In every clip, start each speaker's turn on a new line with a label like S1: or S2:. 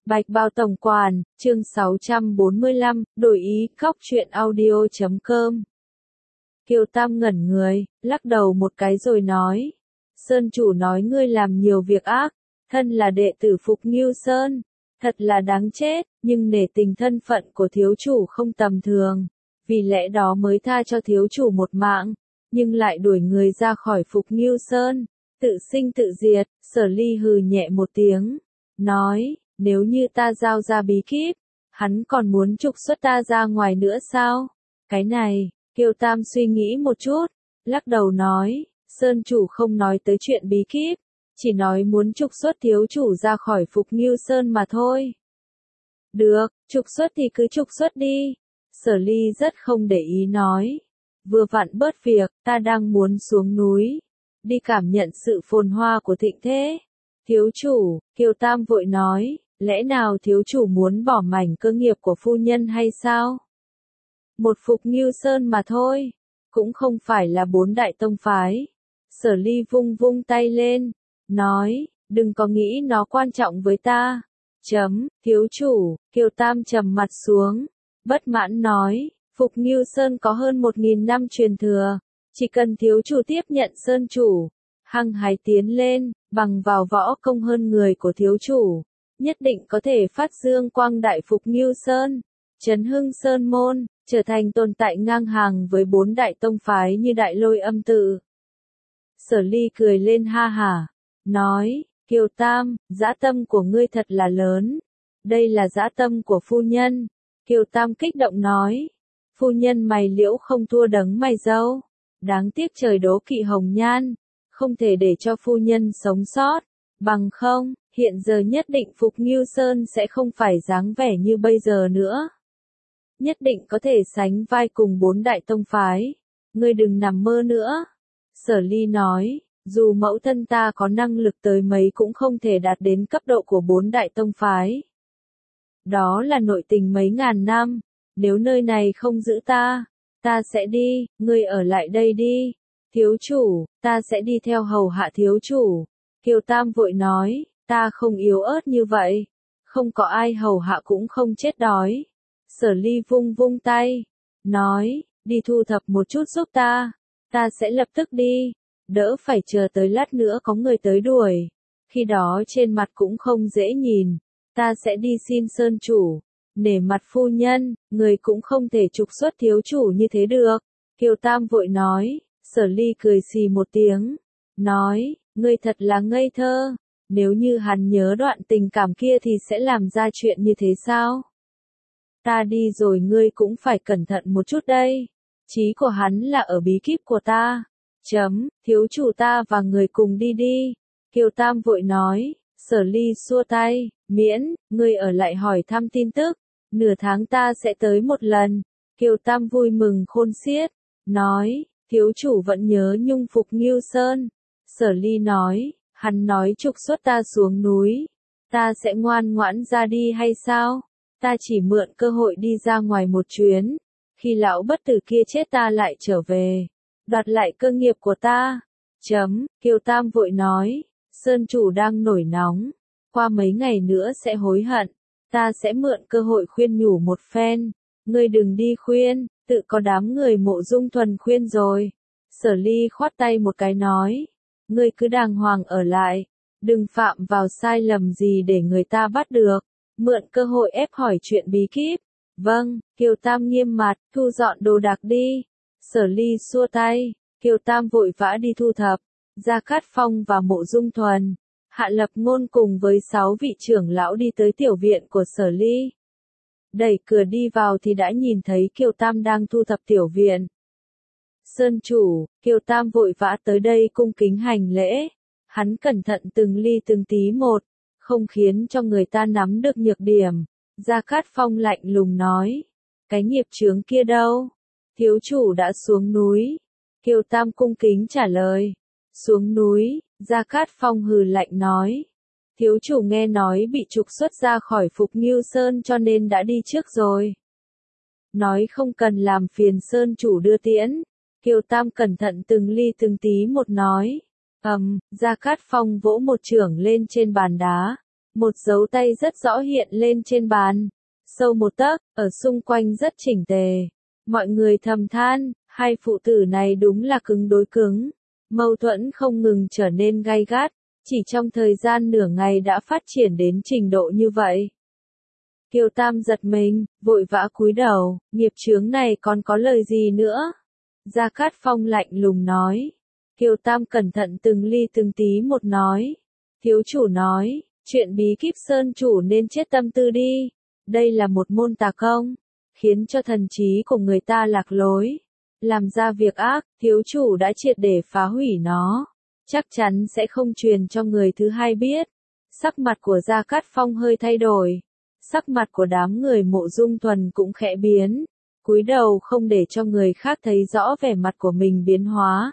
S1: Bạch Bao Tổng Quản, chương 645, đổi ý, cóc truyện audio.com. Kiều Tam ngẩn người, lắc đầu một cái rồi nói. Sơn chủ nói ngươi làm nhiều việc ác, thân là đệ tử Phục Ngưu Sơn, thật là đáng chết, nhưng nể tình thân phận của thiếu chủ không tầm thường, vì lẽ đó mới tha cho thiếu chủ một mạng, nhưng lại đuổi người ra khỏi Phục Ngưu Sơn, tự sinh tự diệt. Sở Ly hừ nhẹ một tiếng, nói, nếu như ta giao ra bí kíp, hắn còn muốn trục xuất ta ra ngoài nữa sao? Cái này, Kiều Tam suy nghĩ một chút, lắc đầu nói, Sơn chủ không nói tới chuyện bí kíp, chỉ nói muốn trục xuất thiếu chủ ra khỏi Phục Ngưu Sơn mà thôi. Được, trục xuất thì cứ trục xuất đi. Sở Ly rất không để ý nói, vừa vặn bớt việc, ta đang muốn xuống núi, đi cảm nhận sự phồn hoa của thịnh thế. Thiếu chủ, Kiều Tam vội nói, lẽ nào thiếu chủ muốn bỏ mảnh cơ nghiệp của phu nhân hay sao? Một Phục Ngưu Sơn mà thôi, cũng không phải là 4 đại tông phái. Sở Ly vung vung tay lên, nói, đừng có nghĩ nó quan trọng với ta. Thiếu chủ, Kiều Tam trầm mặt xuống, bất mãn nói, Phục Ngưu Sơn có hơn 1000 năm truyền thừa, chỉ cần thiếu chủ tiếp nhận Sơn chủ, hăng hái tiến lên, bằng vào võ công hơn người của thiếu chủ, nhất định có thể phát dương quang đại Phục Ngưu Sơn, chấn hưng Sơn môn, trở thành tồn tại ngang hàng với 4 đại tông phái như Đại Lôi Âm Tự. Sở Ly cười lên ha hả, nói, Kiều Tam, dã tâm của ngươi thật là lớn, đây là dã tâm của phu nhân. Kiều Tam kích động nói, phu nhân mày liễu không thua đấng mày dâu, đáng tiếc trời đố kỵ hồng nhan, không thể để cho phu nhân sống sót, bằng không, hiện giờ nhất định Phục Ngưu Sơn sẽ không phải dáng vẻ như bây giờ nữa. Nhất định có thể sánh vai cùng 4 đại tông phái, ngươi đừng nằm mơ nữa. Sở Ly nói, dù mẫu thân ta có năng lực tới mấy cũng không thể đạt đến cấp độ của 4 đại tông phái. Đó là nội tình mấy ngàn năm, nếu nơi này không giữ ta sẽ đi, ngươi ở lại đây đi. Thiếu chủ, ta sẽ đi theo hầu hạ thiếu chủ. Kiều Tam vội nói, ta không yếu ớt như vậy, không có ai hầu hạ cũng không chết đói. Sở Ly vung vung tay, nói, đi thu thập một chút giúp ta sẽ lập tức đi, đỡ phải chờ tới lát nữa có người tới đuổi, khi đó trên mặt cũng không dễ nhìn, ta sẽ đi xin Sơn chủ, nể mặt phu nhân, người cũng không thể trục xuất thiếu chủ như thế được. Kiều Tam vội nói, Sở Ly cười xì một tiếng, nói, ngươi thật là ngây thơ, nếu như hắn nhớ đoạn tình cảm kia thì sẽ làm ra chuyện như thế sao? Ta đi rồi ngươi cũng phải cẩn thận một chút đây, chí của hắn là ở bí kíp của ta. Thiếu chủ ta và người cùng đi đi. Kiều Tam vội nói, Sở Ly xua tay, miễn, ngươi ở lại hỏi thăm tin tức, nửa tháng ta sẽ tới một lần. Kiều Tam vui mừng khôn xiết, nói, thiếu chủ vẫn nhớ nhung Phục Ngưu Sơn. Sở Ly nói, hắn nói trục xuất ta xuống núi, ta sẽ ngoan ngoãn ra đi hay sao? Ta chỉ mượn cơ hội đi ra ngoài một chuyến, khi lão bất tử kia chết ta lại trở về, đoạt lại cơ nghiệp của ta. Kiều Tam vội nói, Sơn chủ đang nổi nóng, qua mấy ngày nữa sẽ hối hận, ta sẽ mượn cơ hội khuyên nhủ một phen, ngươi đừng đi khuyên, tự có đám người Mộ Dung Thuần khuyên rồi. Sở Ly khoát tay một cái nói, ngươi cứ đàng hoàng ở lại, đừng phạm vào sai lầm gì để người ta bắt được, mượn cơ hội ép hỏi chuyện bí kíp. Vâng, Kiều Tam nghiêm mặt, thu dọn đồ đạc đi. Sở Ly xua tay, Kiều Tam vội vã đi thu thập. Gia Cát Phong và Mộ Dung Thuần, Hạ Lập Ngôn cùng với 6 vị trưởng lão đi tới tiểu viện của Sở Ly. Đẩy cửa đi vào thì đã nhìn thấy Kiều Tam đang thu thập tiểu viện. Sơn chủ, Kiều Tam vội vã tới đây cung kính hành lễ. Hắn cẩn thận từng ly từng tí một, không khiến cho người ta nắm được nhược điểm. Gia Cát Phong lạnh lùng nói, cái nghiệp chướng kia đâu? Thiếu chủ đã xuống núi. Kiều Tam cung kính trả lời, xuống núi. Gia Cát Phong hừ lạnh nói, thiếu chủ nghe nói bị trục xuất ra khỏi Phục Ngưu Sơn cho nên đã đi trước rồi. Nói không cần làm phiền Sơn chủ đưa tiễn. Kiều Tam cẩn thận từng ly từng tí một nói, Gia Cát Phong vỗ một chưởng lên trên bàn đá, Một dấu tay rất rõ hiện lên trên bàn. Sâu một tấc, ở xung quanh rất chỉnh tề. Mọi người thầm than, hai phụ tử này đúng là cứng đối cứng. Mâu thuẫn không ngừng trở nên gay gắt, chỉ trong thời gian nửa ngày đã phát triển đến trình độ như vậy. Kiều Tam giật mình, vội vã cúi đầu, nghiệp chướng này còn có lời gì nữa? Gia Cát Phong lạnh lùng nói. Kiều Tam cẩn thận từng ly từng tí một nói. Thiếu chủ nói, chuyện bí kíp sơn chủ nên chết tâm tư đi. Đây là một môn tà công, khiến cho thần trí của người ta lạc lối. Làm ra việc ác, thiếu chủ đã triệt để phá hủy nó. Chắc chắn sẽ không truyền cho người thứ hai biết. Sắc mặt của Gia Cát Phong hơi thay đổi. Sắc mặt của đám người Mộ Dung Thuần cũng khẽ biến. Cúi đầu không để cho người khác thấy rõ vẻ mặt của mình biến hóa.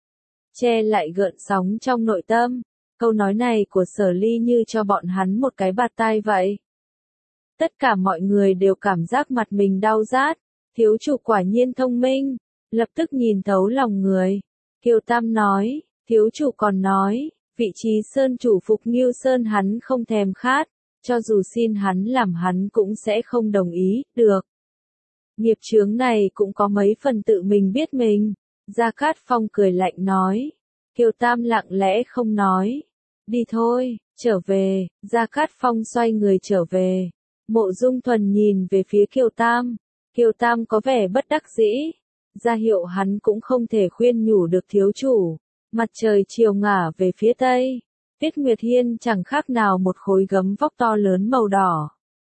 S1: Che lại gợn sóng trong nội tâm. Câu nói này của Sở Ly như cho bọn hắn một cái bạt tai vậy. Tất cả mọi người đều cảm giác mặt mình đau rát. Thiếu chủ quả nhiên thông minh. Lập tức nhìn thấu lòng người. Kiều Tam nói, thiếu chủ còn nói, vị trí sơn chủ Phục Ngưu Sơn hắn không thèm khát. Cho dù xin hắn làm hắn cũng sẽ không đồng ý, được. Nghiệp chướng này cũng có mấy phần tự mình biết mình. Gia Cát Phong cười lạnh nói. Kiều Tam lặng lẽ không nói. Đi thôi, trở về. Gia Cát Phong xoay người trở về. Mộ Dung Thuần nhìn về phía Kiều Tam. Kiều Tam có vẻ bất đắc dĩ. Ra hiệu hắn cũng không thể khuyên nhủ được thiếu chủ. Mặt trời chiều ngả về phía tây. Tiết Nguyệt Hiên chẳng khác nào một khối gấm vóc to lớn màu đỏ.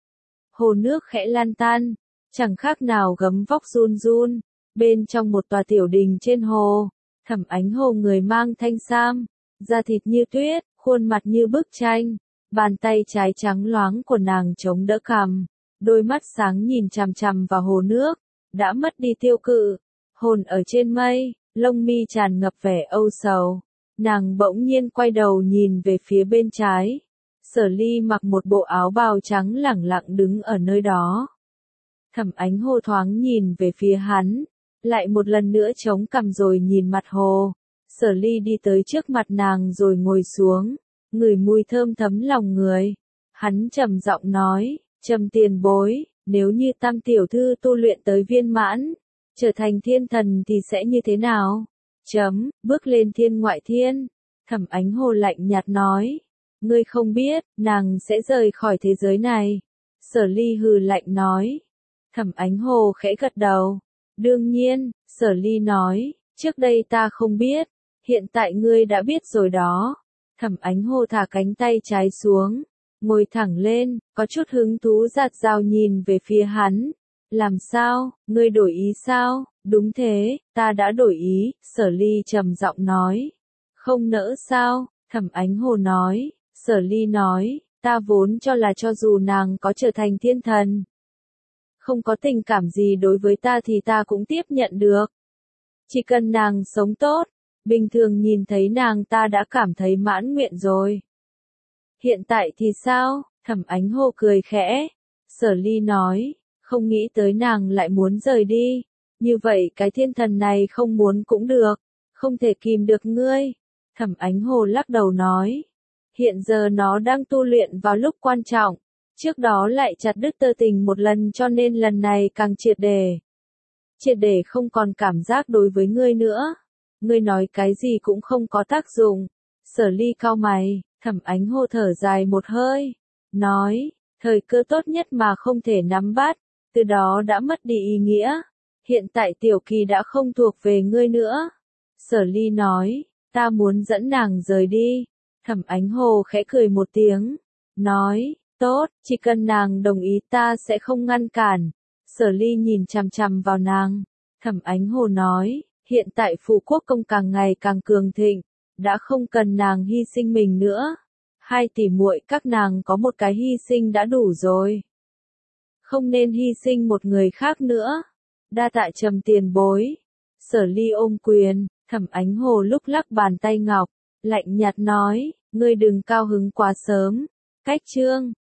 S1: Hồ nước khẽ lan tan, chẳng khác nào gấm vóc run run. Bên trong một tòa tiểu đình trên hồ, Thẩm Ánh Hồ người mang thanh sam, da thịt như tuyết, khuôn mặt như bức tranh. Bàn tay trái trắng loáng của nàng chống đỡ cằm, đôi mắt sáng nhìn chằm chằm vào hồ nước, đã mất đi tiêu cự, hồn ở trên mây, lông mi tràn ngập vẻ âu sầu. Nàng bỗng nhiên quay đầu nhìn về phía bên trái. Sở Ly mặc một bộ áo bào trắng lẳng lặng đứng ở nơi đó. Thẩm Ánh Hồ thoáng nhìn về phía hắn, lại một lần nữa chống cằm rồi nhìn mặt hồ. Sở Ly đi tới trước mặt nàng rồi ngồi xuống, ngửi mùi thơm thấm lòng người. Hắn trầm giọng nói, Trầm tiền bối, nếu như Tam tiểu thư tu luyện tới viên mãn, trở thành thiên thần thì sẽ như thế nào? Bước lên thiên ngoại thiên. Thẩm Ánh Hồ lạnh nhạt nói. Ngươi không biết, nàng sẽ rời khỏi thế giới này. Sở Ly hừ lạnh nói. Thẩm Ánh Hồ khẽ gật đầu. Đương nhiên, Sở Ly nói, trước đây ta không biết, hiện tại ngươi đã biết rồi đó. Thẩm Ánh Hồ thả cánh tay trái xuống, ngồi thẳng lên, có chút hứng thú giạt rào nhìn về phía hắn. Làm sao, ngươi đổi ý sao? Đúng thế, ta đã đổi ý, Sở Ly trầm giọng nói. Không nỡ sao? Thẩm Ánh Hồ nói. Sở Ly nói, ta vốn cho là cho dù nàng có trở thành thiên thần, không có tình cảm gì đối với ta thì ta cũng tiếp nhận được. Chỉ cần nàng sống tốt, bình thường nhìn thấy nàng ta đã cảm thấy mãn nguyện rồi. Hiện tại thì sao? Thẩm Ánh Hồ cười khẽ. Sở Ly nói, không nghĩ tới nàng lại muốn rời đi. Như vậy cái thiên thần này không muốn cũng được, không thể kìm được ngươi. Thẩm Ánh Hồ lắc đầu nói, hiện giờ nó đang tu luyện vào lúc quan trọng, trước đó lại chặt đứt tơ tình một lần cho nên lần này càng triệt để không còn cảm giác đối với ngươi nữa. Ngươi nói cái gì cũng không có tác dụng. Sở Ly cau mày. Thẩm Ánh Hồ thở dài một hơi, nói, thời cơ tốt nhất mà không thể nắm bắt, từ đó đã mất đi ý nghĩa. Hiện tại Tiểu Kỳ đã không thuộc về ngươi nữa. Sở Ly nói, ta muốn dẫn nàng rời đi. Thẩm Ánh Hồ khẽ cười một tiếng, nói, tốt, chỉ cần nàng đồng ý ta sẽ không ngăn cản. Sở Ly nhìn chằm chằm vào nàng. Thẩm Ánh Hồ nói, hiện tại Phù Quốc công càng ngày càng cường thịnh, đã không cần nàng hy sinh mình nữa. Hai tỷ muội các nàng có một cái hy sinh đã đủ rồi. Không nên hy sinh một người khác nữa. Đa tạ Trầm tiền bối. Sở Ly ôm quyền. Thẩm Ánh Hồ lúc lắc bàn tay ngọc, lạnh nhạt nói, ngươi đừng cao hứng quá sớm. Cách chương